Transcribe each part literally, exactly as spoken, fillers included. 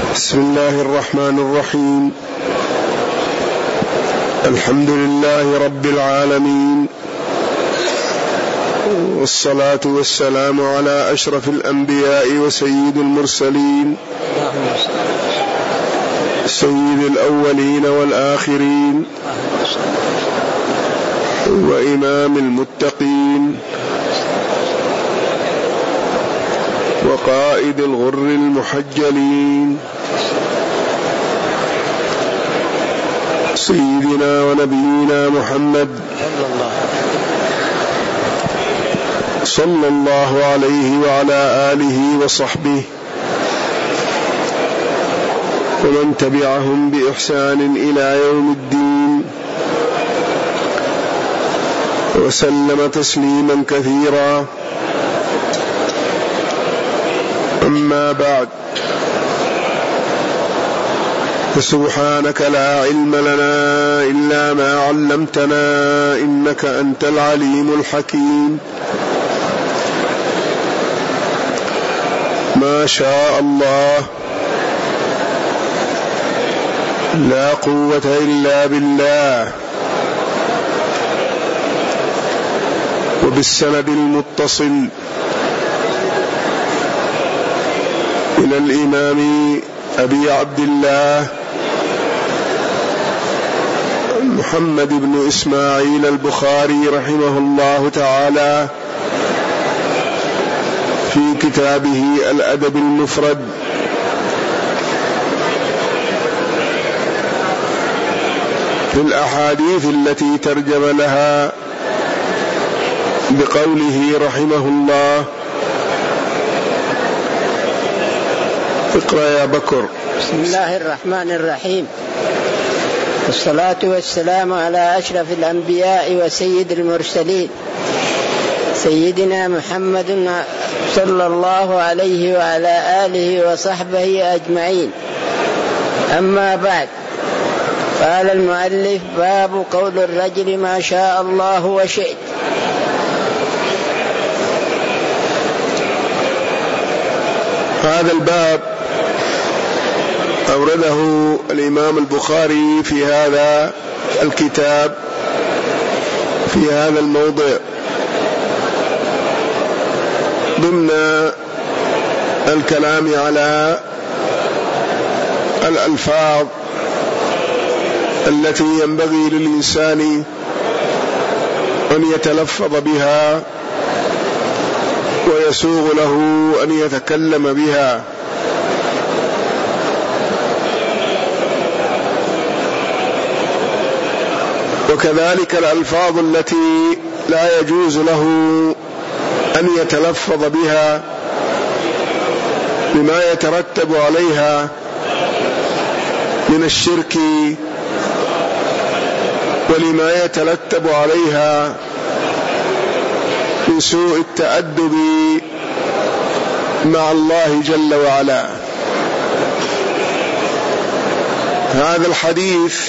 بسم الله الرحمن الرحيم. الحمد لله رب العالمين، والصلاة والسلام على أشرف الأنبياء وسيد المرسلين، سيد الأولين والآخرين، وإمام المتقين، وقائد الغر المحجلين، سيدنا ونبينا محمد صلى الله عليه وعلى آله وصحبه ومن تبعهم بإحسان إلى يوم الدين، وسلم تسليما كثيرا. أما بعد، فسبحانك لا علم لنا إلا ما علمتنا إنك أنت العليم الحكيم. ما شاء الله، لا قوة إلا بالله. وبالسند المتصل إلى الإمام أبي عبد الله محمد بن إسماعيل البخاري رحمه الله تعالى في كتابه الأدب المفرد في الأحاديث التي ترجم لها بقوله رحمه الله. اقرأ يا بكر. بسم الله الرحمن الرحيم، والصلاة والسلام على أشرف الأنبياء وسيد المرسلين، سيدنا محمد صلى الله عليه وعلى آله وصحبه أجمعين. أما بعد، قال المؤلف: باب قول الرجل ما شاء الله وشئت. هذا الباب أورده الإمام البخاري في هذا الكتاب في هذا الموضع ضمن الكلام على الألفاظ التي ينبغي للإنسان أن يتلفظ بها ويسوغ له أن يتكلم بها. وكذلك الألفاظ التي لا يجوز له أن يتلفظ بها بما يترتب عليها من الشرك ولما يترتب عليها من سوء التأدب مع الله جل وعلا. هذا الحديث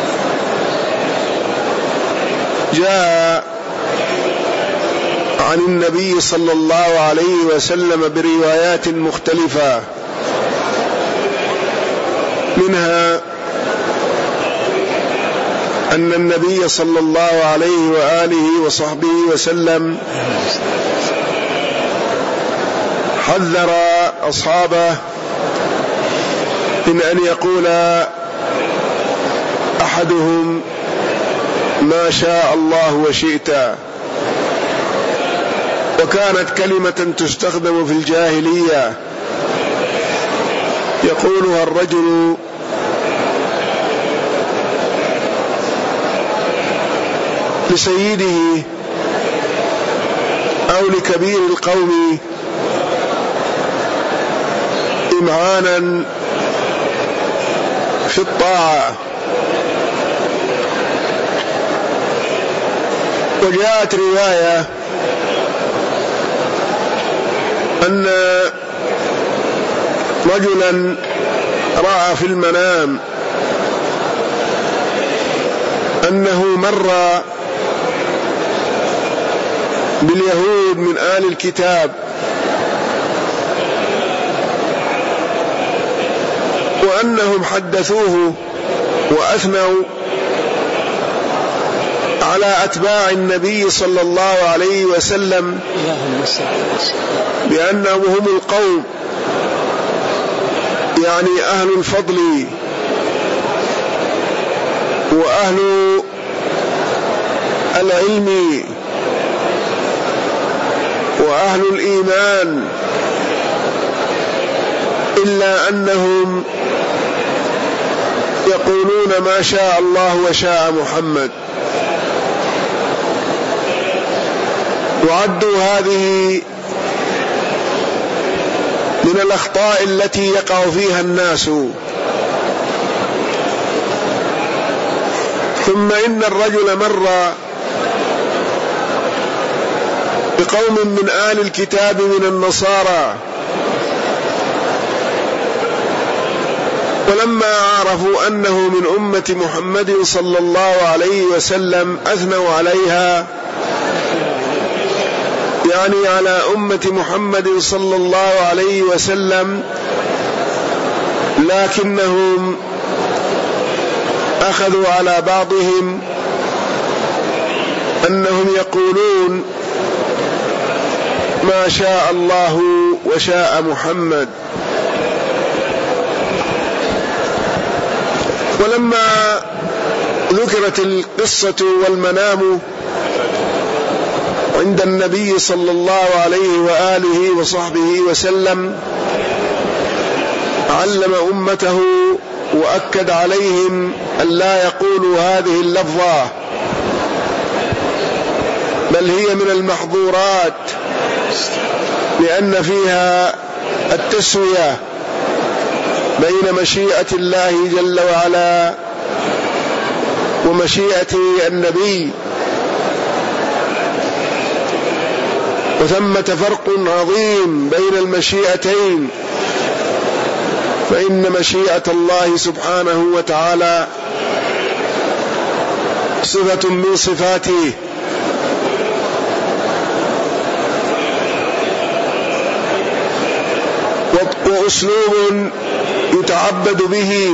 جاء عن النبي صلى الله عليه وسلم بروايات مختلفة، منها أن النبي صلى الله عليه وآله وصحبه وسلم حذر أصحابه من أن يقول أحدهم ما شاء الله وشئت، وكانت كلمة تستخدم في الجاهلية يقولها الرجل لسيده أو لكبير القوم إمعانا في الطاعة. وجاءت رواية أن رجلا رأى في المنام أنه مر باليهود من آل الكتاب وأنهم حدثوه وأثنوا على أتباع النبي صلى الله عليه وسلم بأنهم هم القوم، يعني أهل الفضل وأهل العلم وأهل الإيمان، إلا أنهم يقولون ما شاء الله وشاء محمد. وعدوا هذه من الأخطاء التي يقع فيها الناس. ثم إن الرجل مر بقوم من آل الكتاب من النصارى، ولما عرفوا أنه من أمة محمد صلى الله عليه وسلم أثنوا عليها، يعني على أمة محمد صلى الله عليه وسلم، لكنهم أخذوا على بعضهم أنهم يقولون ما شاء الله وشاء محمد. ولما ذكرت القصة والمنام عند النبي صلى الله عليه وآله وصحبه وسلم، علم أمته وأكد عليهم أن لا يقولوا هذه اللفظة، بل هي من المحظورات، لأن فيها التسوية بين مشيئة الله جل وعلا ومشيئة النبي، وثمة فرق عظيم بين المشيئتين، فإن مشيئة الله سبحانه وتعالى صفة من صفاته، وأسلوب يتعبد به.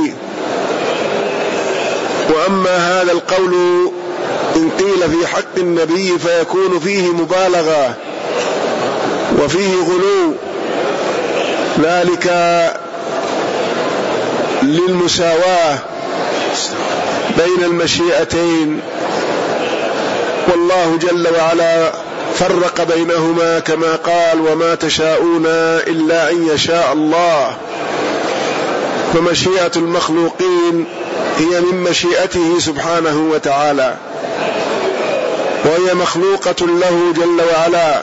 وأما هذا القول إن قيل في حق النبي فيكون فيه مبالغة وفيه غلو، ذلك للمساواة بين المشيئتين، والله جل وعلا فرق بينهما كما قال وما تشاءون إلا أن يشاء الله. فمشيئة المخلوقين هي من مشيئته سبحانه وتعالى، وهي مخلوقة له جل وعلا،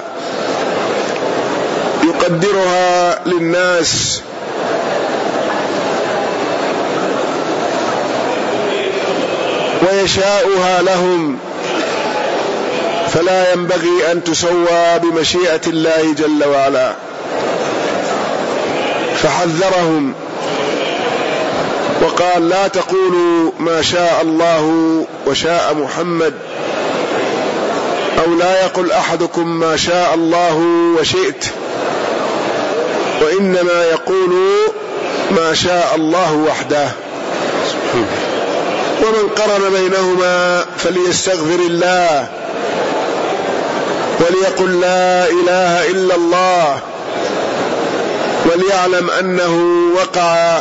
يقدرها للناس ويشاؤها لهم، فلا ينبغي أن تسوى بمشيئة الله جل وعلا. فحذرهم وقال لا تقولوا ما شاء الله وشاء محمد، أو لا يقل أحدكم ما شاء الله وشئت، وإنما يقول ما شاء الله وحده. ومن قرن بينهما فليستغفر الله وليقل لا إله إلا الله، وليعلم أنه وقع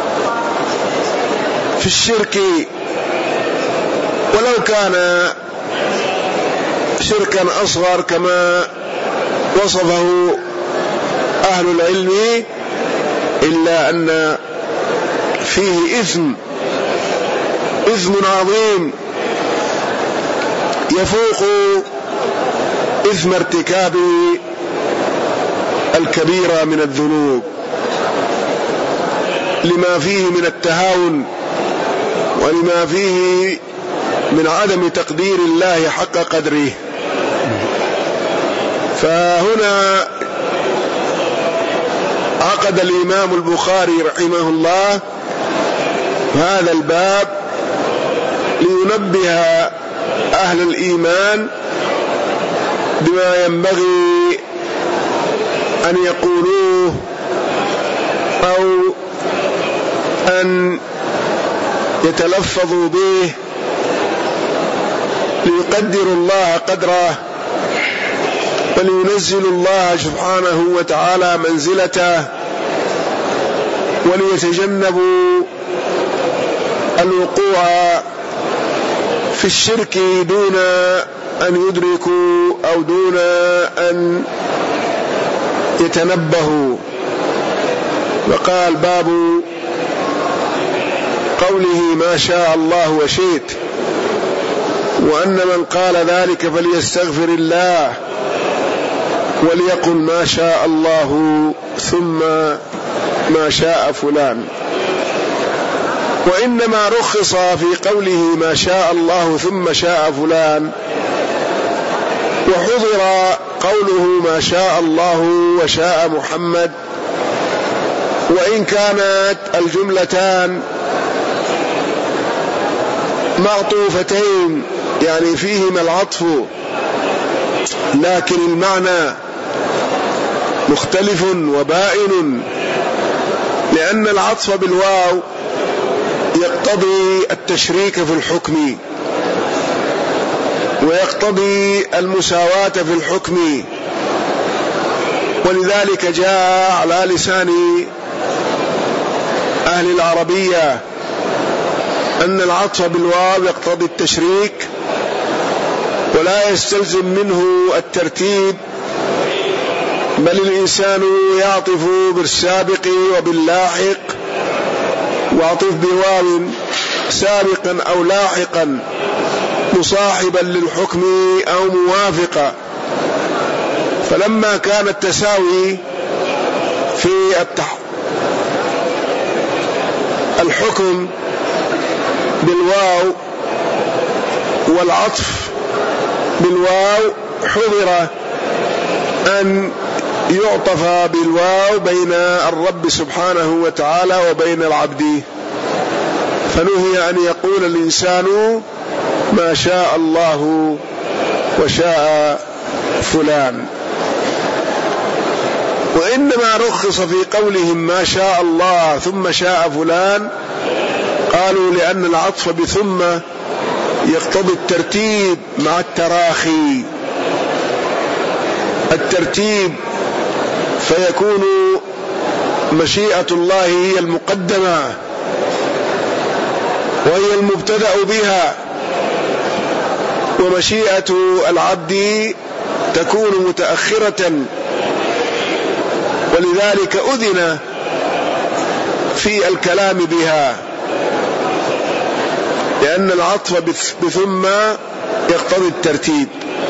في الشرك، ولو كان شركا أصغر كما وصفه أهل العلم، إلا أن فيه إثم إثم عظيم يفوق إثم ارتكاب الكبيرة من الذنوب، لما فيه من التهاون ولما فيه من عدم تقدير الله حق قدره. فهنا عقد الإمام البخاري رحمه الله هذا الباب لينبه أهل الإيمان بما ينبغي أن يقولوه أو أن يتلفظوا به ليقدروا الله قدره ولينزلوا الله سبحانه وتعالى منزلته وليتجنبوا الوقوع في الشرك دون أن يدركوا أو دون أن يتنبهوا. وقال باب قوله ما شاء الله وشئت، وأن من قال ذلك فليستغفر الله وليقل ما شاء الله ثم ما شاء فلان. وإنما رخص في قوله ما شاء الله ثم شاء فلان، وحضر قوله ما شاء الله وشاء محمد، وإن كانت الجملتان معطوفتين يعني فيهما العطف، لكن المعنى مختلف وبائن، لأن العطف بالواو يقتضي التشريك في الحكم ويقتضي المساواة في الحكم، ولذلك جاء على لسان أهل العربية أن العطف بالواو يقتضي التشريك ولا يستلزم منه الترتيب، بل الإنسان يعطف بالسابق وباللاحق، وعطف بواو سابقا أو لاحقا مصاحبا للحكم أو موافقا. فلما كان التساوي في الحكم بالواو والعطف بالواو، حضر أن يعطف بالواو بين الرب سبحانه وتعالى وبين العبد، فنهي أن يقول الإنسان ما شاء الله وشاء فلان. وإنما رخص في قولهم ما شاء الله ثم شاء فلان، قالوا لأن العطف بثم يقتضي الترتيب مع التراخي، الترتيب فيكون مشيئة الله هي المقدمة وهي المبتدأ بها، ومشيئة العبد تكون متأخرة، ولذلك أذن في الكلام بها، لأن العطف بثم يقتضي الترتيب.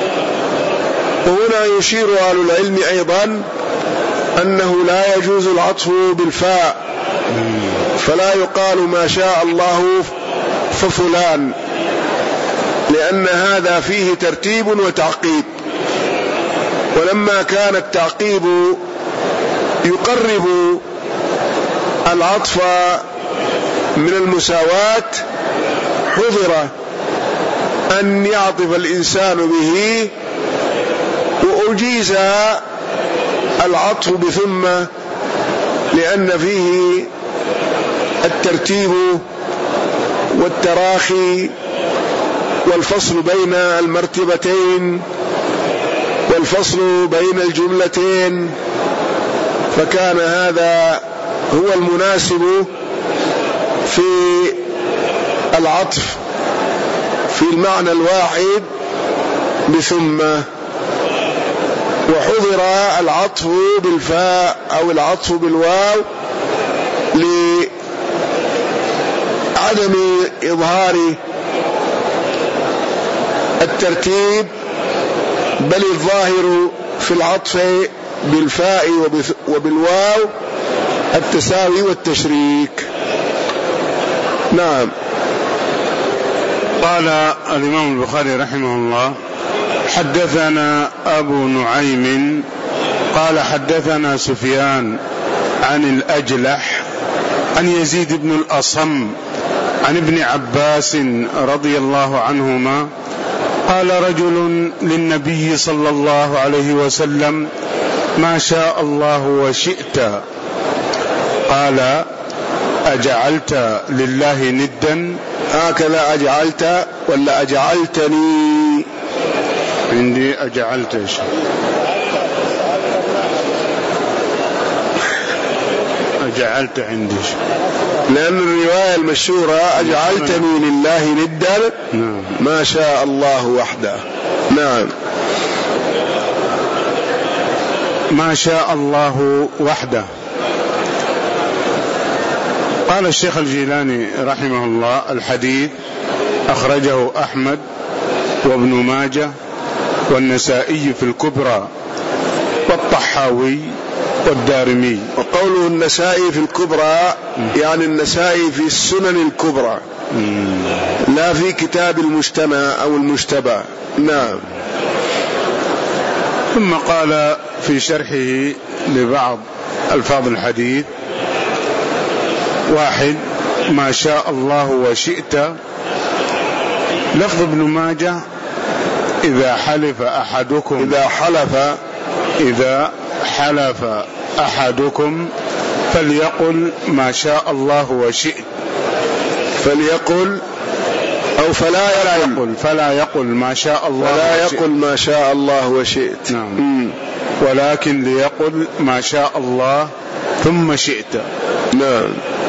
وهنا يشير أهل العلم أيضا أنه لا يجوز العطف بالفاء، فلا يقال ما شاء الله ففلان، لأن هذا فيه ترتيب وتعقيب، ولما كان التعقيب يقرب العطف من المساواة حضر أن يعطف الإنسان به، وأجيز العطف بثم لأن فيه الترتيب والتراخي والفصل بين المرتبتين والفصل بين الجملتين، فكان هذا هو المناسب في العطف في المعنى الواحد بثم. وحضر العطف بالفاء أو العطف بالواو لعدم إظهار الترتيب، بل الظاهر في العطف بالفاء وبالواو التساوي والتشريك. نعم. قال الإمام البخاري رحمه الله حدثنا أبو نعيم قال حدثنا سفيان عن الأجلح عن يزيد بن الأصم عن ابن عباس رضي الله عنهما قال رجل للنبي صلى الله عليه وسلم ما شاء الله وشئت، قال أجعلت لله ندا؟ هكذا أجعلت ولا أجعلتني؟ عندي أجعلت. إيش أجعلت عندي؟ لأن الرواية المشهورة أجعلتني لله ندا ما شاء الله وحده. نعم، ما شاء الله وحده. قال الشيخ الجيلاني رحمه الله: الحديث أخرجه أحمد وابن ماجه والنسائي في الكبرى والطحاوي والدارمي. وقوله النسائي في الكبرى يعني النسائي في السنن الكبرى لا في كتاب المجتمع أو المجتبى. نعم. ثم قال في شرحه لبعض ألفاظ الحديث: واحد، ما شاء الله وشئت. لفظ ابن ماجه: إذا حلف أحدكم إذا حلف إذا حلف أحدكم فليقل ما شاء الله وشئت. فليقل أو فلا يقل فلا يقل ما شاء الله فلا وشئت. يقل ما شاء الله وشئت. نعم. ولكن ليقل ما شاء الله ثم شئت. نعم.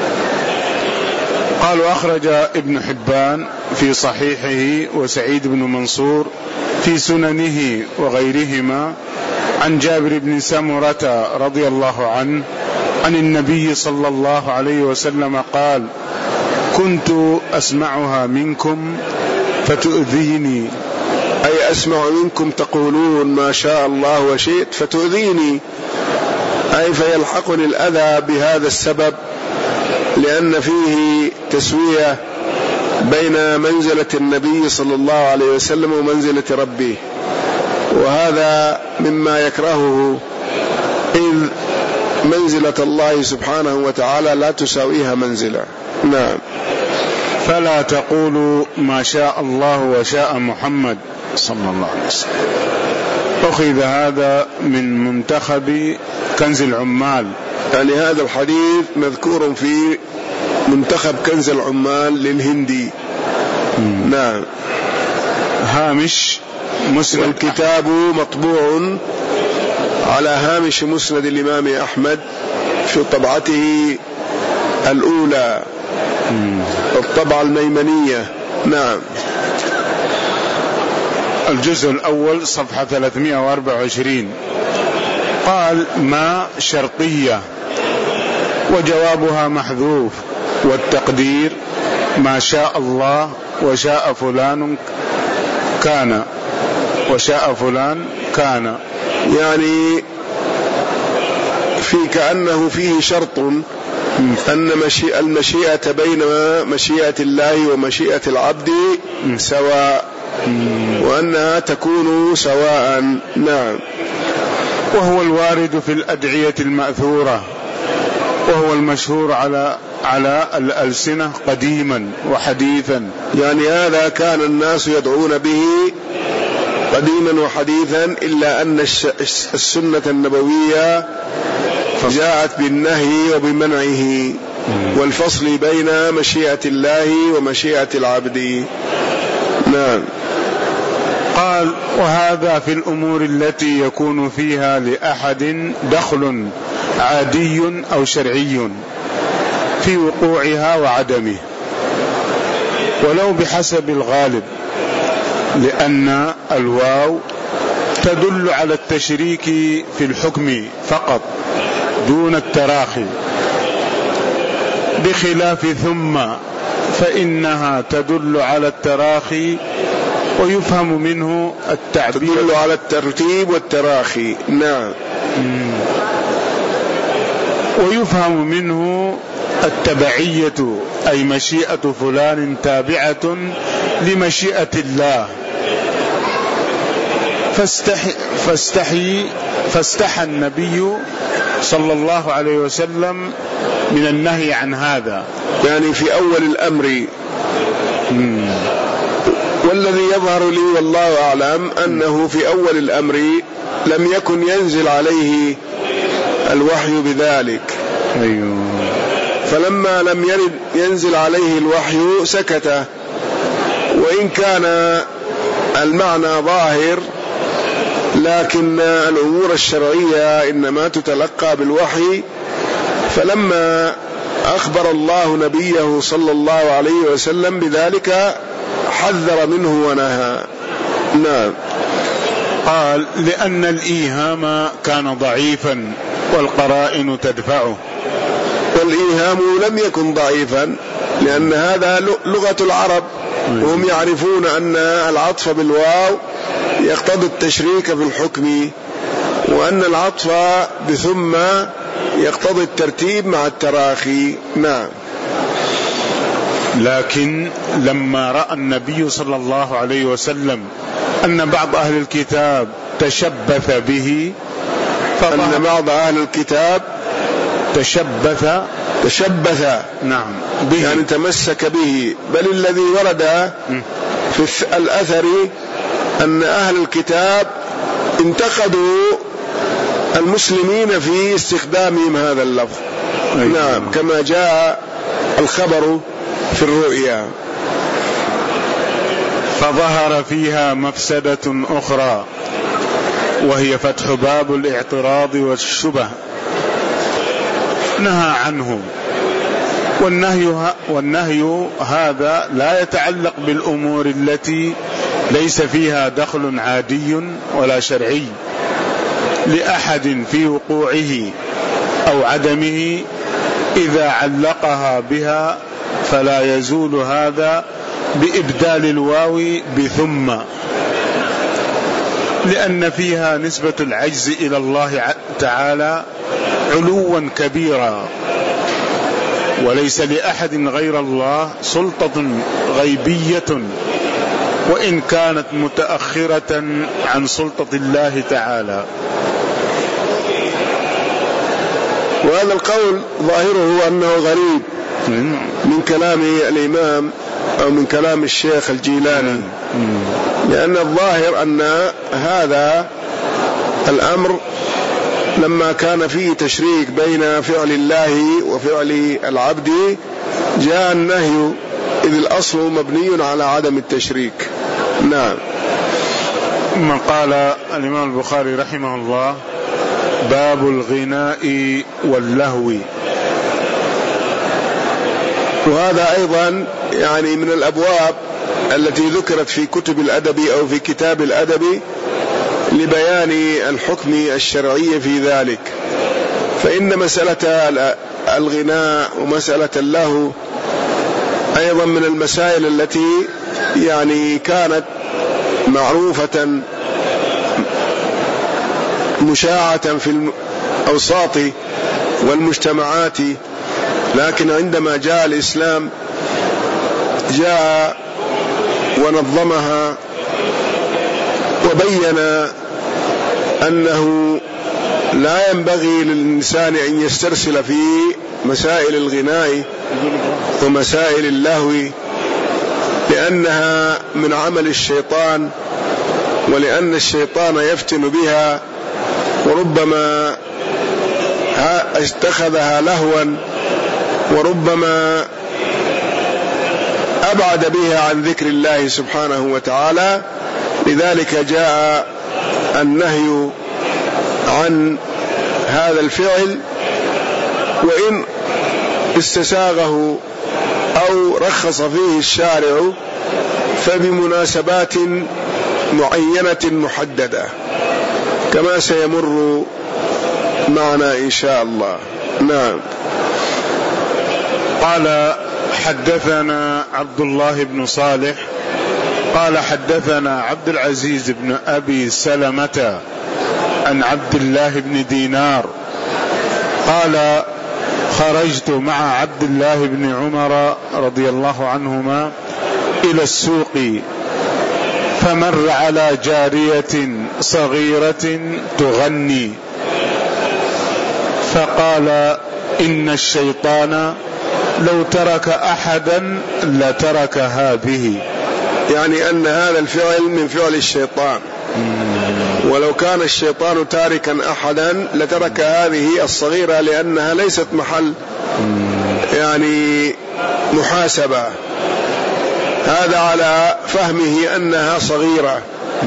قالوا: أخرج ابن حبان في صحيحه وسعيد بن منصور في سننه وغيرهما عن جابر بن سمرة رضي الله عنه عن النبي صلى الله عليه وسلم قال: كنت أسمعها منكم فتؤذيني. أي أسمع منكم تقولون ما شاء الله وشئت فتؤذيني، أي فيلحقني الأذى بهذا السبب، لأن فيه تسوية بين منزلة النبي صلى الله عليه وسلم ومنزلة ربه، وهذا مما يكرهه، إذ منزلة الله سبحانه وتعالى لا تساويها منزلة. نعم. فلا تقولوا ما شاء الله وشاء محمد صلى الله عليه وسلم. أخذ هذا من منتخب كنز العمال، يعني هذا الحديث مذكور في منتخب كنز العمال للهندي. مم. نعم. هامش مسند. الكتاب مطبوع على هامش مسند الإمام أحمد في طبعته الأولى، مم. الطبعة الميمنية. نعم. الجزء الأول صفحة ثلاثمائة وأربعة وعشرين. قال: ما شرطية وجوابها محذوف، والتقدير ما شاء الله وشاء فلان كان وشاء فلان كان، يعني في كأنه فيه شرط أن المشيئة بين مشيئة الله ومشيئة العبد سواء، وأنها تكون سواء. نعم. وهو الوارد في الأدعية المأثورة، وهو المشهور على على الألسنة قديما وحديثا. يعني هذا كان الناس يدعون به قديما وحديثا، إلا أن السنة النبوية جاءت بالنهي وبمنعه والفصل بين مشيئة الله ومشيئة العبد. نعم. قال: وهذا في الأمور التي يكون فيها لأحد دخل عادي أو شرعي في وقوعها وعدمه، ولو بحسب الغالب، لأن الواو تدل على التشريك في الحكم فقط دون التراخي، بخلاف ثم فإنها تدل على التراخي ويفهم منه التعبير، تدل على الترتيب والتراخي. نعم. ويفهم منه التبعية، أي مشيئة فلان تابعة لمشيئة الله، فاستحي, فاستحي فاستحى النبي صلى الله عليه وسلم من النهي عن هذا، يعني في أول الأمر. مم. والذي يظهر لي والله أعلم أنه في أول الأمر لم يكن ينزل عليه الوحي بذلك. أيوه. فلما لم ينزل عليه الوحي سكت، وإن كان المعنى ظاهر لكن الأمور الشرعية إنما تتلقى بالوحي. فلما أخبر الله نبيه صلى الله عليه وسلم بذلك حذر منه ونهى. نعم. قال: لأن الإيهام كان ضعيفا والقرائن تدفعه. والإيهام لم يكن ضعيفا، لأن هذا لغة العرب، وهم يعرفون أن العطف بالواو يقتضي التشريك في الحكم، وأن العطف بثم يقتضي الترتيب مع التراخي. نعم. لكن لما رأى النبي صلى الله عليه وسلم أن بعض أهل الكتاب تشبث به، أن بعض أهل الكتاب تشبث تشبث نعم به، يعني تمسك به. بل الذي ورد في الأثر أن أهل الكتاب انتقدوا المسلمين في استخدامهم هذا اللفظ. أيوة. نعم، كما جاء الخبر في الرؤيا. فظهر فيها مفسدة أخرى، وهي فتح باب الاعتراض والشبه، نهى عنه. والنهي, والنهي هذا لا يتعلق بالأمور التي ليس فيها دخل عادي ولا شرعي لأحد في وقوعه أو عدمه. إذا علقها بها فلا يزول هذا بإبدال الواو بثم، لأن فيها نسبة العجز إلى الله تعالى علوا كبيرا، وليس لأحد غير الله سلطة غيبية وإن كانت متأخرة عن سلطة الله تعالى. وهذا القول ظاهره أنه غريب من كلام الإمام أو من كلام الشيخ الجيلاني، لأن الظاهر أن هذا الأمر لما كان فيه تشريك بين فعل الله وفعل العبد جاء النهي، إذ الأصل مبني على عدم التشريك. نعم. ثم قال الإمام البخاري رحمه الله: باب الغناء واللهو. وهذا أيضا يعني من الأبواب التي ذكرت في كتب الأدب أو في كتاب الأدب لبيان الحكم الشرعي في ذلك. فإن مسألة الغناء ومسألة اللهو أيضا من المسائل التي يعني كانت معروفة مشاعة في الأوساط والمجتمعات، لكن عندما جاء الإسلام جاء ونظمها وبين أنه لا ينبغي للإنسان أن يسترسل في مسائل الغناء ومسائل اللهو، لأنها من عمل الشيطان، ولأن الشيطان يفتن بها، وربما اتخذها لهوا، وربما أبعد بها عن ذكر الله سبحانه وتعالى. لذلك جاء النهي عن هذا الفعل، وإن استساغه أو رخص فيه الشارع فبمناسبات معينة محددة كما سيمر معنا إن شاء الله. نعم. قال: حدثنا عبد الله بن صالح قال حدثنا عبد العزيز بن أبي سلمة عن عبد الله بن دينار قال: خرجت مع عبد الله بن عمر رضي الله عنهما إلى السوق، فمر على جارية صغيرة تغني، فقال: إن الشيطان لو ترك أحدا لترك هذه، يعني أن هذا الفعل من فعل الشيطان، ولو كان الشيطان تاركا أحدا لترك هذه الصغيرة، لأنها ليست محل يعني محاسبة. هذا على فهمه أنها صغيرة،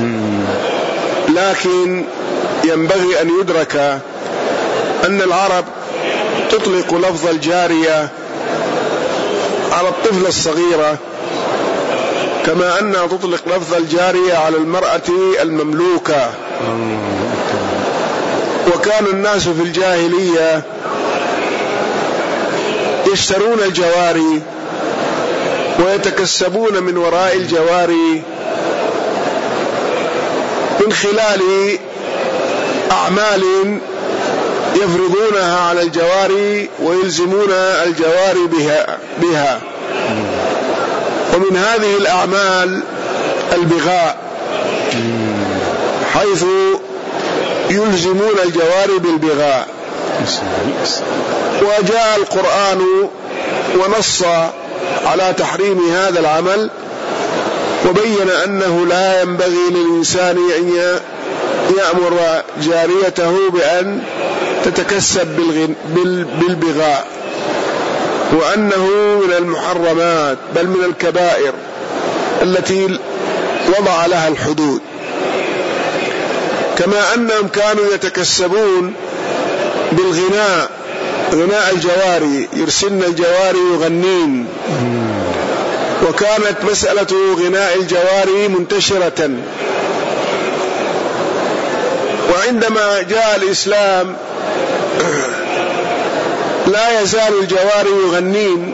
لكن ينبغي أن يدرك أن العرب تطلق لفظ الجارية على الطفلة الصغيرة كما أنها تطلق لفظ الجارية على المرأة المملوكة. وكان الناس في الجاهلية يشترون الجواري ويتكسبون من وراء الجواري من خلال أعمال يفرضونها على الجواري ويلزمون الجواري بها, بها. ومن هذه الأعمال البغاء، حيث يلزمون الجواري بالبغاء. وجاء القرآن ونص على تحريم هذا العمل، وبين أنه لا ينبغي للإنسان أن يأمر جاريته بأن تتكسب بالبغاء، وأنه من المحرمات بل من الكبائر التي وضع لها الحدود. كما أنهم كانوا يتكسبون بالغناء، غناء الجواري، يرسلن الجواري يغنين، وكانت مسألة غناء الجواري منتشرة. وعندما جاء الإسلام لا يزال الجواري يغنين،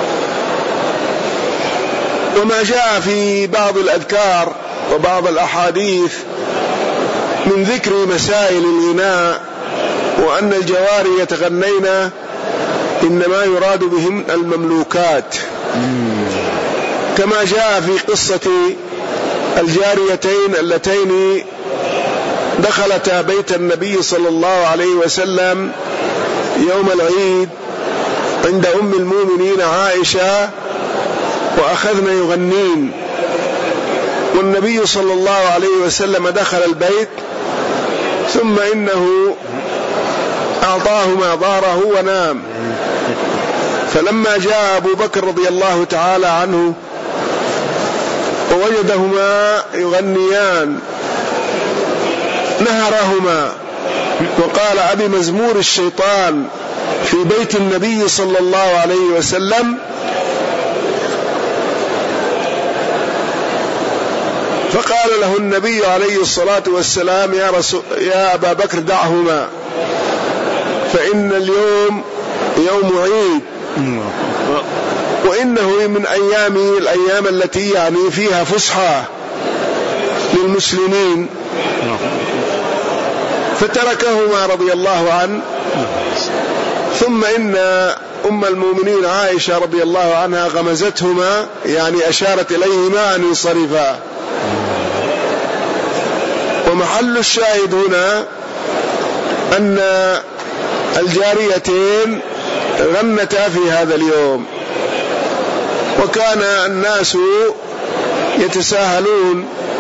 وما جاء في بعض الأذكار وبعض الأحاديث من ذكر مسائل الغناء وأن الجواري يتغنين إنما يراد بهم المملوكات، كما جاء في قصة الجاريتين اللتين دخلتا بيت النبي صلى الله عليه وسلم يوم العيد عند أم المؤمنين عائشة وأخذن يغنين، والنبي صلى الله عليه وسلم دخل البيت ثم إنه أعطاهما ظهره ونام. فلما جاء أبو بكر رضي الله تعالى عنه ووجدهما يغنيان نهرهما وقال: أبي مزمور الشيطان في بيت النبي صلى الله عليه وسلم. فقال له النبي عليه الصلاة والسلام: يا, رسول يا أبا بكر دعهما، فإن اليوم يوم عيد، وإنه من أيام الأيام التي يعني فيها فسحة للمسلمين. فتركهما رضي الله عنه. ثم إن أم المؤمنين عائشة رضي الله عنها غمزتهما، يعني أشارت إليهما أن ينصرفا. ومحل الشاهد هنا أن الجاريتين غنتا في هذا اليوم، وكان الناس يتساهلون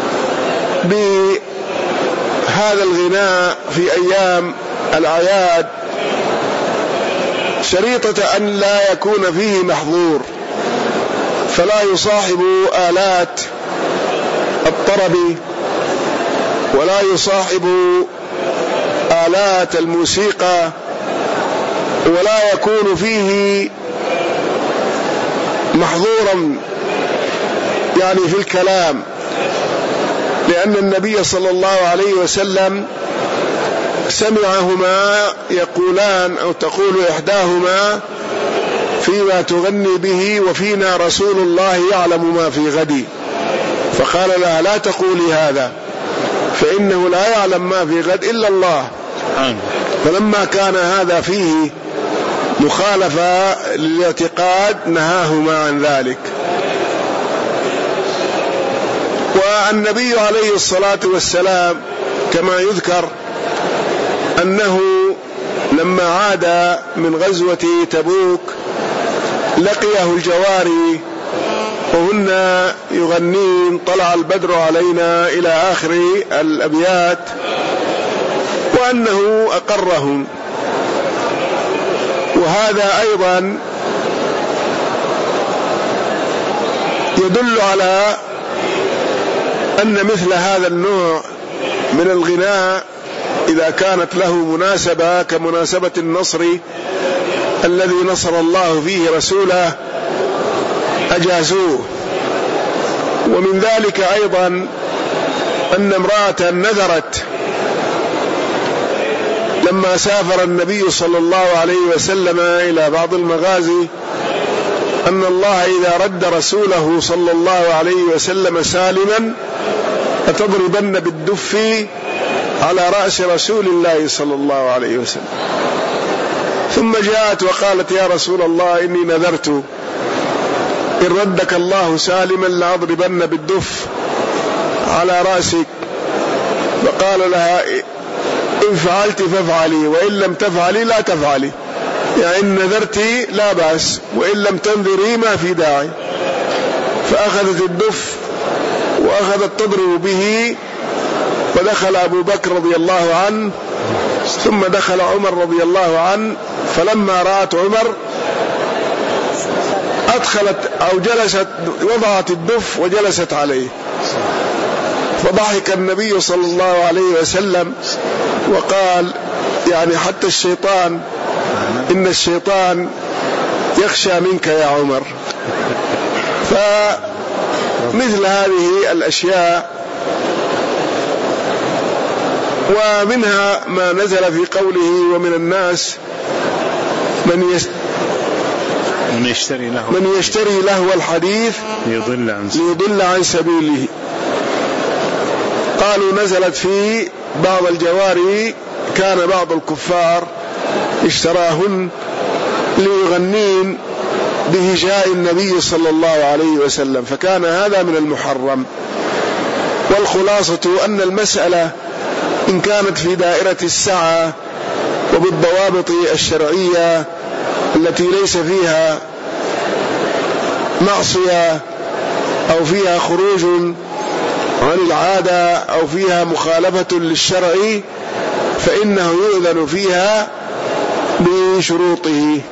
بهذا الغناء في أيام الأعياد شريطة أن لا يكون فيه محظور، فلا يصاحب آلات الطرب ولا يصاحب آلات الموسيقى، ولا يكون فيه محظورا يعني في الكلام، لأن النبي صلى الله عليه وسلم سمعهما يقولان أو تقول إحداهما: فيما تغني به وفينا رسول الله يعلم ما في غد. فقال لها: لا تقولي هذا، فإنه لا يعلم ما في غد إلا الله. فلما كان هذا فيه مخالفة للاعتقاد نهاهما عن ذلك. والنبي عليه الصلاة والسلام كما يذكر أنه لما عاد من غزوة تبوك لقيه الجواري وهن يغنين: طلع البدر علينا إلى آخر الأبيات، وأنه أقرهم. وهذا أيضا يدل على أن مثل هذا النوع من الغناء إذا كانت له مناسبة كمناسبة النصر الذي نصر الله فيه رسوله أجازوه. ومن ذلك أيضا أن امرأة نذرت لما سافر النبي صلى الله عليه وسلم إلى بعض المغازي أن الله إذا رد رسوله صلى الله عليه وسلم سالما لتضربن بالدف على رأس رسول الله صلى الله عليه وسلم. ثم جاءت وقالت يا رسول الله إني نذرت إن ردك الله سالما لأضربن بالدف على رأسك. فقال لها إن فعلت فافعلي وإن لم تفعلي لا تفعلي، يعني إن نذرتي لا بأس وإن لم تنذري ما في داعي. فأخذت الدف وأخذت تضرب به، فدخل أبو بكر رضي الله عنه ثم دخل عمر رضي الله عنه، فلما رأت عمر أدخلت أو جلست وضعت الدف وجلست عليه، فضحك النبي صلى الله عليه وسلم وقال يعني حتى الشيطان إن الشيطان يخشى منك يا عمر. فمثل هذه الأشياء، ومنها ما نزل في قوله ومن الناس من يست من يشتري له من يشتري لهو الحديث ليضل عن ليضل عن سبيله. قالوا نزلت في بعض الجواري كان بعض الكفار اشتراهن ليغنين بهجاء النبي صلى الله عليه وسلم، فكان هذا من المحرم. والخلاصة أن المسألة إن كانت في دائرة السعة وبالضوابط الشرعية التي ليس فيها معصية أو فيها خروج عن العادة أو فيها مخالفة للشرع، فإنه يؤذن فيها بشروطه.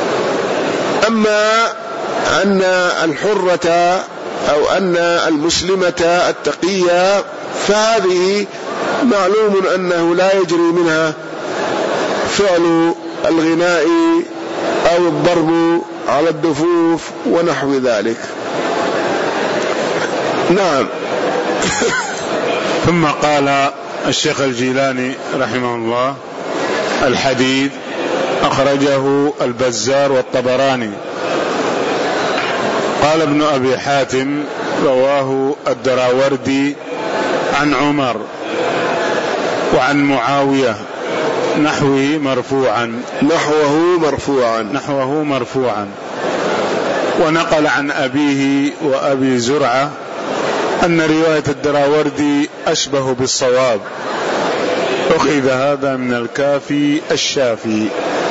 أما أن الحرة أو أن المسلمة التقية فهذه معلوم أنه لا يجري منها فعل الغناء أو الضرب على الدفوف ونحو ذلك. نعم. ثم قال الشيخ الجيلاني رحمه الله: الحديث أخرجه البزار والطبراني. قال ابن أبي حاتم: رواه الدراوردي عن عمر وعن معاوية نحوه مرفوعا نحوه مرفوعا نحوه مرفوعا ونقل عن أبيه وأبي زرعة أن رواية الدراوردي أشبه بالصواب. أخذ هذا من الكافي الشافي.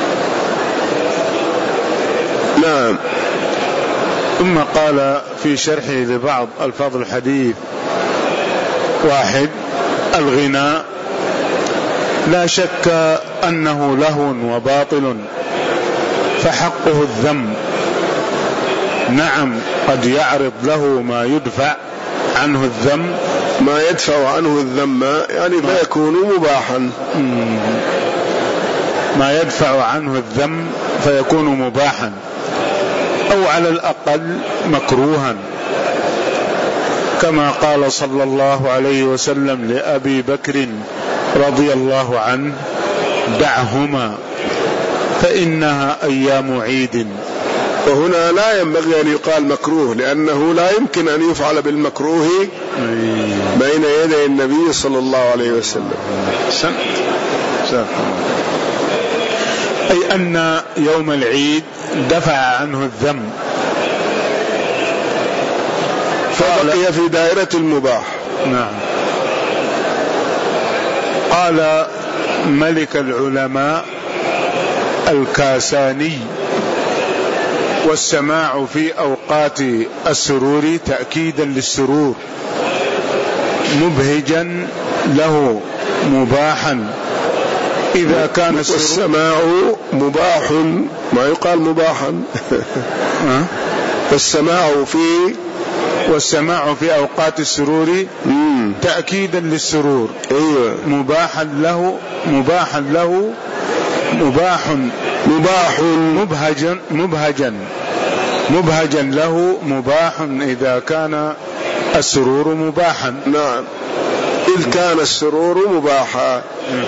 نعم. ثم قال في شرحه لبعض ألفاظ الحديث: واحد، الغناء لا شك أنه لهو وباطل فحقه الذم. نعم، قد يعرض له ما يدفع عنه الذم ما يدفع عنه الذم يعني فيكون مباحا ما يدفع عنه الذم فيكون مباحا أو على الأقل مكروها، كما قال صلى الله عليه وسلم لأبي بكر رضي الله عنه: دعهما فإنها أيام عيد. وهنا لا ينبغي أن يقال مكروه، لأنه لا يمكن أن يفعل بالمكروه بين يدي النبي صلى الله عليه وسلم. أي أن يوم العيد دفع عنه الذم فبقي في دائرة المباح. نعم. قال ملك العلماء الكاساني: والسماع في أوقات السرور تأكيدا للسرور، مبهجا له، مباحا إذا كان السماع مباح، ما يقال مباحا. فالسماع في والسماع في أوقات السرور مم. تأكيدا للسرور. أيوة. مباحا له مباحا له مباح مباح مبهجا مبهجا مبهجا له مباح إذا كان السرور مباحا. نعم، إذ كان السرور مباحا.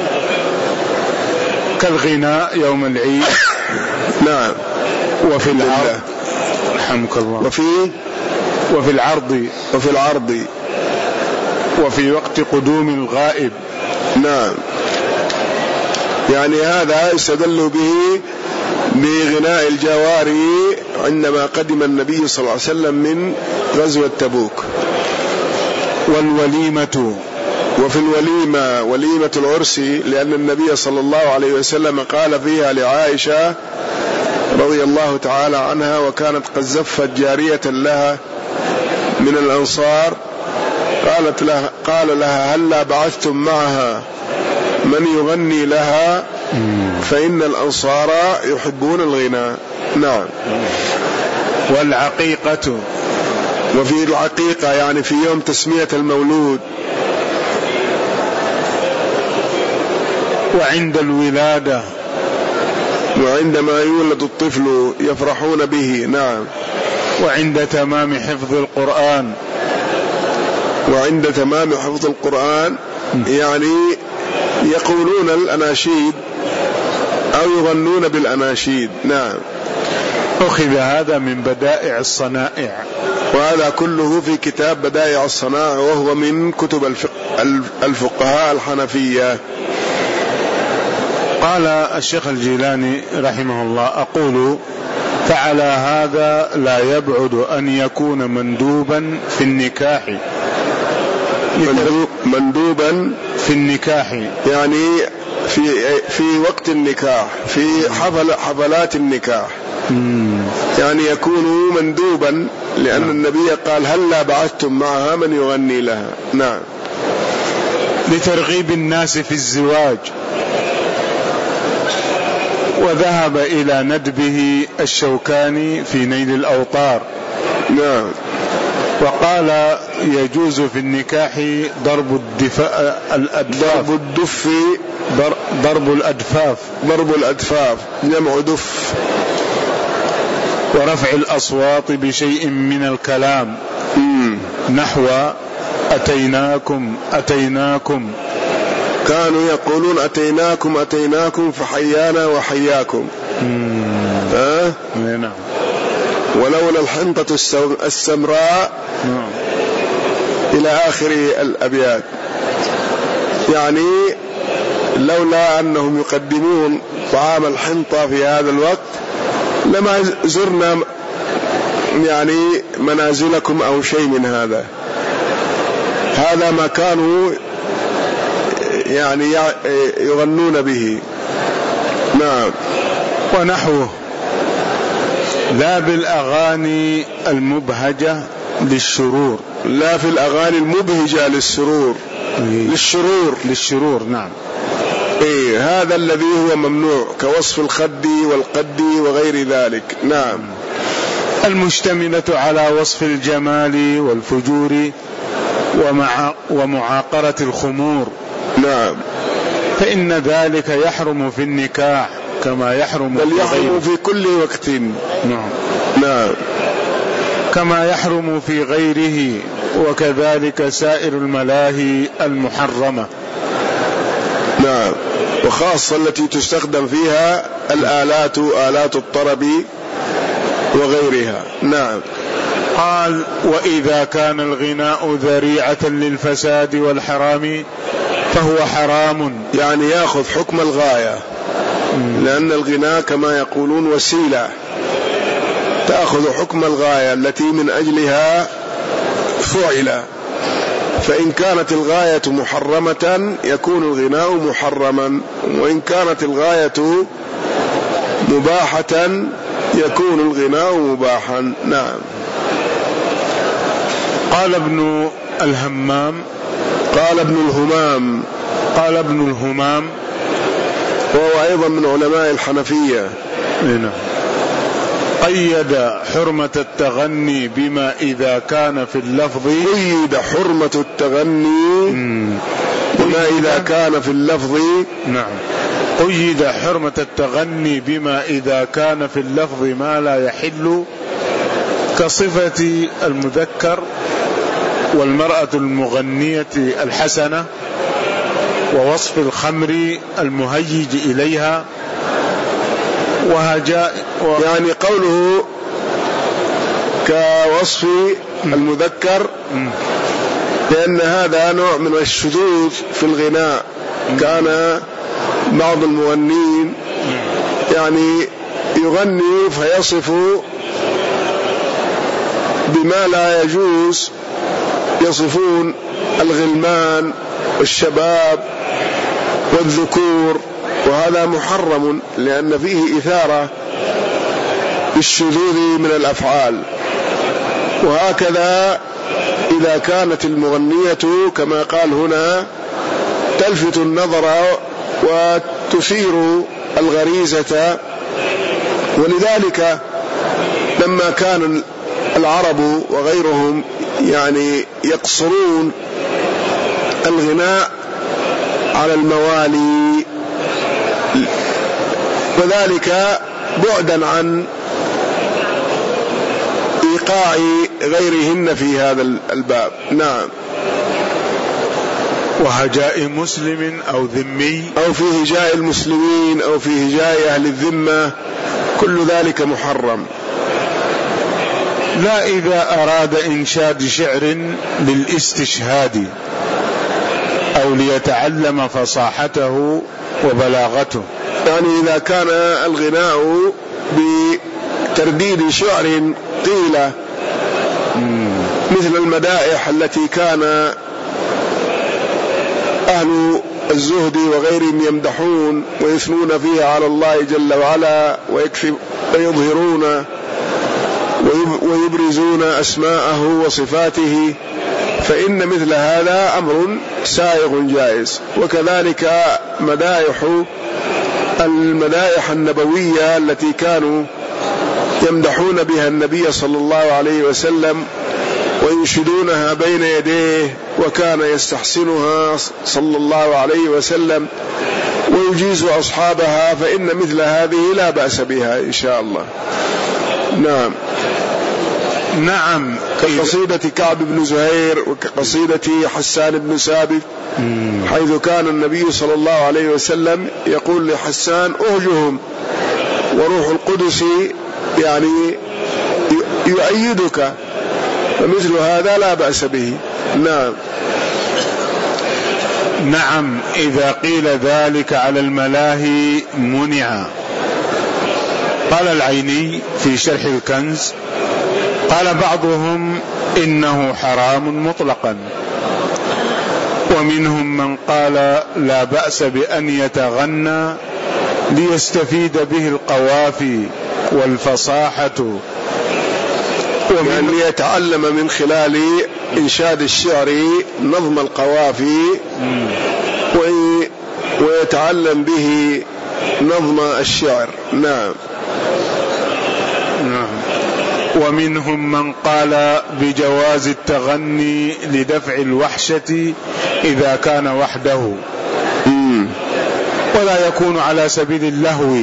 كالغناء يوم العيد. نعم. وفي العرض رحمك الله. وفي وفي العرض وفي العرض وفي وقت قدوم الغائب. نعم، يعني هذا يستدل به بغناء الجواري عندما قدم النبي صلى الله عليه وسلم من غزوة تبوك. والوليمة، وفي الوليمة وليمة العرس، لأن النبي صلى الله عليه وسلم قال فيها لعائشة رضي الله تعالى عنها، وكانت قد زفت جارية لها من الأنصار، قالت لها قال لها هلا بعثتم معها من يغني لها فإن الأنصار يحبون الغناء. نعم. والعقيقة، وفي العقيقة يعني في يوم تسمية المولود. وعند الولادة، وعندما يولد الطفل يفرحون به. نعم. وعند تمام حفظ القرآن. وعند تمام حفظ القرآن يعني يقولون الأناشيد أو يغنون بالأناشيد. نعم. أخذ هذا من بدائع الصنائع، وهذا كله في كتاب بدائع الصنائع، وهو من كتب الفقهاء الحنفية. قال الشيخ الجيلاني رحمه الله: أقول فعلى هذا لا يبعد أن يكون مندوبا في النكاح. مندوبا في النكاح يعني في في وقت النكاح، في حفل حفلات النكاح. مم. يعني يكون مندوبا، لأن نعم. النبي قال هلا بعثتم معها من يغني لها. نعم. لترغيب الناس في الزواج. وذهب إلى ندبه الشوكاني في نيل الأوطار. نعم. وقال يجوز في النكاح ضرب الدفاء الأدفاف. ضرب الدف ضرب الأدفاف ضرب الأدفاف جمع دف. ورفع الأصوات بشيء من الكلام. مم. نحو أتيناكم أتيناكم. كانوا يقولون أتيناكم أتيناكم فحيانا وحياكم. ها؟ نعم. ولولا الحنطة السمراء. نعم. إلى آخر الأبيات. يعني لولا أنهم يقدمون طعام الحنطة في هذا الوقت لما زرنا يعني منازلكم أو شيء من هذا. هذا ما كانوا يعني يغنون به. نعم. ونحوه لا بالأغاني المبهجة للشرور. لا في الأغاني المبهجة للسرور. إيه. للشرور للشرور. نعم. إيه هذا الذي هو ممنوع، كوصف الخد والقد وغير ذلك. نعم. المشتملة على وصف الجمال والفجور ومع ومعاقرة الخمور. نعم. فإن ذلك يحرم في النكاح كما يحرم بل في يحرم غيره. في كل وقت. نعم. نعم. كما يحرم في غيره، وكذلك سائر الملاهي المحرمة. نعم. وخاصة التي تستخدم فيها الآلات، آلات الطرب وغيرها. نعم. قال: وإذا كان الغناء ذريعة للفساد والحرام فهو حرام. يعني يأخذ حكم الغاية، لأن الغناء كما يقولون وسيلة تأخذ حكم الغاية التي من أجلها فعل. فإن كانت الغاية محرمة يكون الغناء محرما، وإن كانت الغاية مباحة يكون الغناء مباحا. نعم. قال ابن الهمام قال ابن الهمام قال ابن الهمام وهو أيضا من علماء الحنفية. هنا. قيد حرمة التغني بما إذا كان في اللفظ قيد حرمة التغني بما إذا كان في اللفظ. نعم. قيد حرمة التغني بما إذا كان في اللفظ ما لا يحل كصفة المذكر والمرأة المغنية الحسنة ووصف الخمر المهيج إليها وهجاء و... يعني قوله كوصف المذكر لأن هذا نوع من الشذوذ في الغناء. كان بعض المغنين يعني يغني فيصف بما لا يجوز، يصفون الغلمان والشباب والذكور، وهذا محرم لأن فيه إثارة بالشذوذ من الأفعال. وهكذا إذا كانت المغنية كما قال هنا تلفت النظر وتثير الغريزة، ولذلك لما كان العرب وغيرهم يعني يقصرون الغناء على الموالي، وذلك بعدا عن إيقاع غيرهن في هذا الباب. نعم. وهجاء مسلم أو ذمي أو في هجاء المسلمين أو في هجاء أهل الذمة، كل ذلك محرم. لا إذا أراد إنشاد شعر للاستشهاد أو ليتعلم فصاحته وبلاغته، يعني إذا كان الغناء بترديد شعر قيل مثل المدائح التي كان أهل الزهد وغيرهم يمدحون ويثنون فيها على الله جل وعلا ويظهرون ويبرزون أسماءه وصفاته، فإن مثل هذا أمر سائغ جائز. وكذلك مدائح المدائح النبوية التي كانوا يمدحون بها النبي صلى الله عليه وسلم وينشدونها بين يديه، وكان يستحسنها صلى الله عليه وسلم ويجيز أصحابها، فإن مثل هذه لا بأس بها إن شاء الله. نعم. نعم. كقصيدة كعب بن زهير وكقصيدة حسان بن ثابت، حيث كان النبي صلى الله عليه وسلم يقول لحسان أهجهم وروح القدس يعني يؤيدك، فمثل هذا لا بأس به. نعم. نعم. إذا قيل ذلك على الملاهي منع. قال العيني في شرح الكنز قال بعضهم إنه حرام مطلقا، ومنهم من قال لا بأس بأن يتغنى ليستفيد به القوافي والفصاحة، ومن ليتعلم من خلال إنشاد الشعر نظم القوافي ويتعلم به نظم الشعر. نعم. نعم. ومنهم من قال بجواز التغني لدفع الوحشة إذا كان وحده ولا يكون على سبيل اللهو،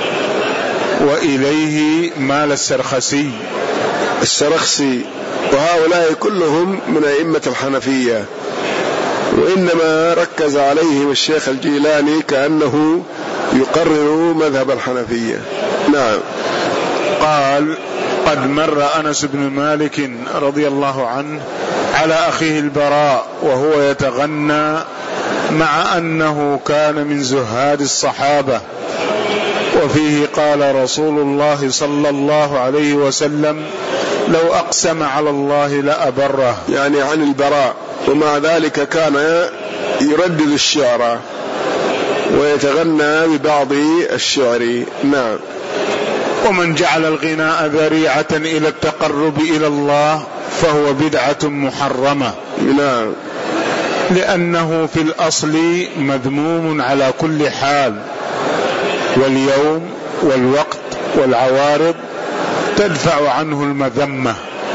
وإليه مال السرخسي السرخسي وهؤلاء كلهم من أئمة الحنفية، وإنما ركز عليهم الشيخ الجيلاني كأنه يقرر مذهب الحنفية. نعم. قال قد مر أنس بن مالك رضي الله عنه على أخيه البراء وهو يتغنى، مع أنه كان من زهاد الصحابة، وفيه قال رسول الله صلى الله عليه وسلم لو أقسم على الله لأبره، يعني عن البراء، ومع ذلك كان يردد الشعر ويتغنى ببعض الشعر. نعم. ومن جعل الغناء ذريعة إلى التقرب إلى الله فهو بدعة محرمة. نعم. لأنه في الأصل مذموم على كل حال، واليوم والوقت والعوارض تدفع عنه المذمة.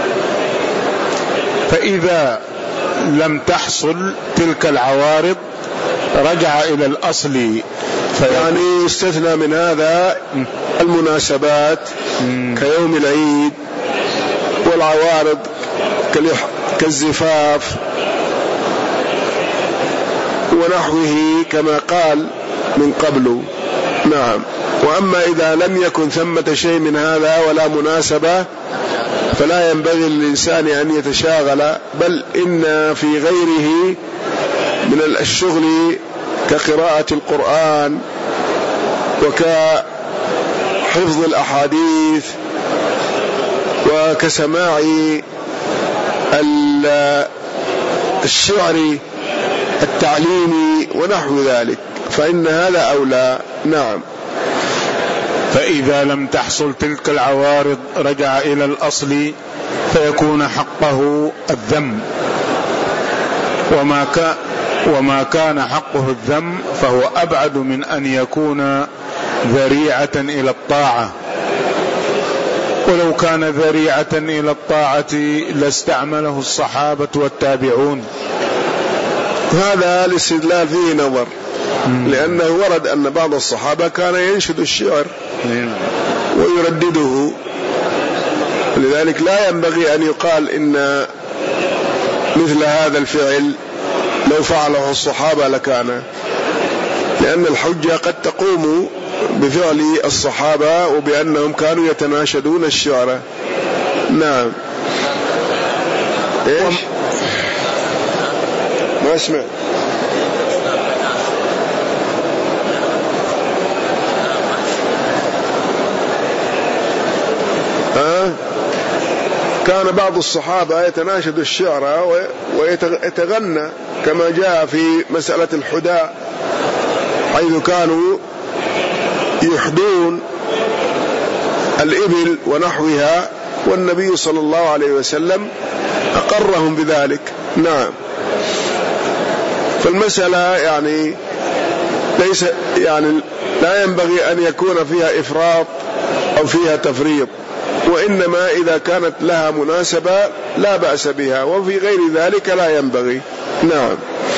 فإذا لم تحصل تلك العوارض رجع إلى الأصل. يعني استثنى من هذا المناسبات كيوم العيد والعوارض كالزفاف ونحوه كما قال من قبل. نعم. وأما إذا لم يكن ثمة شيء من هذا ولا مناسبة فلا ينبغي للإنسان أن يتشاغل، بل إن في غيره من الشغل كقراءة القرآن وكحفظ الأحاديث وكسماع الشعر التعليمي ونحو ذلك، فإن هذا أولى. نعم. فإذا لم تحصل تلك العوارض رجع إلى الأصل فيكون حقه الذم، وما كان وما كان حقه الذم فهو أبعد من أن يكون ذريعة إلى الطاعة، ولو كان ذريعة إلى الطاعة لاستعمله الصحابة والتابعون. هذا الاستدلال فيه نظر، لأنه ورد أن بعض الصحابة كان ينشد الشعر ويردده، لذلك لا ينبغي أن يقال إن مثل هذا الفعل لو فعله الصحابة لكان، لأن الحجة قد تقوم بفعل الصحابة وبأنهم كانوا يتناشدون الشعر. نعم. إيش؟ ما اسمع. ها؟ كان بعض الصحابة يتناشد الشعر ويتغنى كما جاء في مسألة الحداء، حيث كانوا يحدون الإبل ونحوها، والنبي صلى الله عليه وسلم أقرهم بذلك. نعم. فالمسألة يعني ليس يعني لا ينبغي أن يكون فيها إفراط أو فيها تفريط، وإنما إذا كانت لها مناسبة لا بأس بها، وفي غير ذلك لا ينبغي. نعم.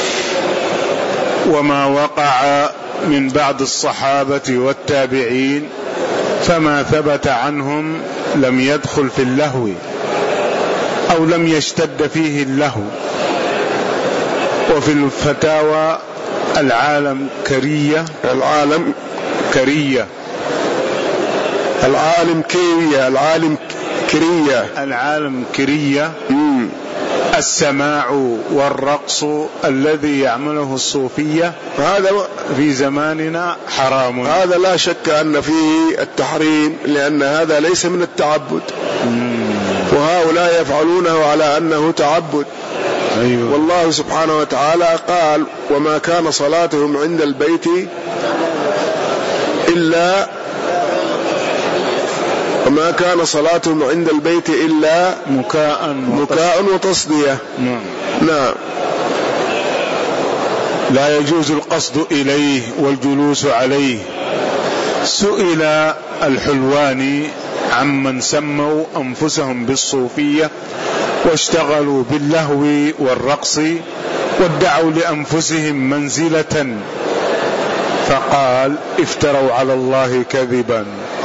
وما وقع من بعض الصحابة والتابعين فما ثبت عنهم لم يدخل في اللهو أو لم يشتد فيه اللهو. وفي الفتاوى العالم كرية العالم كرية العالم كرية العالم كرية العالم كرية السماع والرقص الذي يعمله الصوفية هذا في زماننا حرام. هذا لا شك أن فيه التحريم، لأن هذا ليس من التعبد، وهؤلاء يفعلونه على أنه تعبد. أيوة. والله سبحانه وتعالى قال: وما كان صلاتهم عند البيت إلا وما كان صلاتهم عند البيت إلا مكاء مكاء وتصدية. نعم. نعم. لا يجوز القصد إليه والجلوس عليه. سئل الحلواني عمن سموا أنفسهم بالصوفية واشتغلوا باللهو والرقص وادعوا لأنفسهم منزلة، فقال: افتروا على الله كذبا.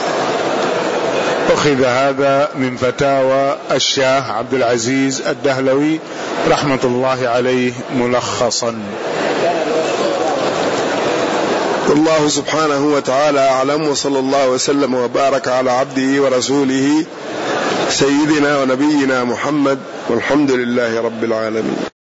أخذ هذا من فتاوى الشاه عبد العزيز الدهلوي رحمة الله عليه ملخصا. الله سبحانه وتعالى أعلم، وصلى الله وسلم وبارك على عبده ورسوله سيدنا ونبينا محمد، والحمد لله رب العالمين.